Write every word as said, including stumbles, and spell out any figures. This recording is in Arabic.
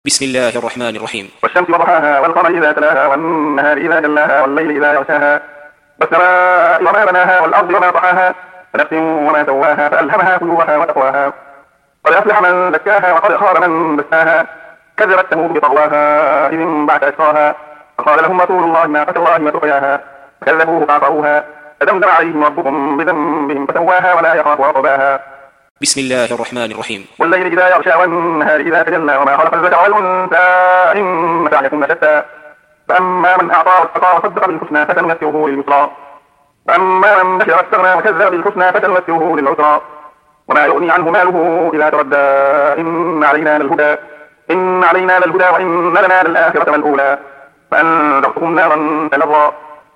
بسم الله الرحمن الرحيم. والشمس وضحاها والقمر إذا تلاها والنهار إذا جلاها والليل إذا يغشاها والسماء وما بناها والأرض وما طحاها ونفس وما سواها فألهمها فجورها وتقواها قد أفلح من زكاها وقد خاب من دساها كذبت ثمود بطغواها إذ انبعث أشقاها فقال لهم رسول الله ناقة الله وسقياها فكذبوه فعقروها فدمدم عليهم ربهم بذنبهم فسواها ولا يخاف عقباها. بسم الله الرحمن الرحيم. والليل إذا يغشى والنهار إذا تجلى وما خلق الذكر والأنثى إن سعيكم لشتى فأما من أعطى واتقى وصدق بالحسنى فسنيسره لليسرى وأما من بشر واستغنى وكذب بالحسنى فسنيسره للعسرى وما يغني عنه ماله إذا تردى إن علينا للهدى إن علينا للهدى وإن لنا للآخرة والأولى فأنذرتكم نارا تلظى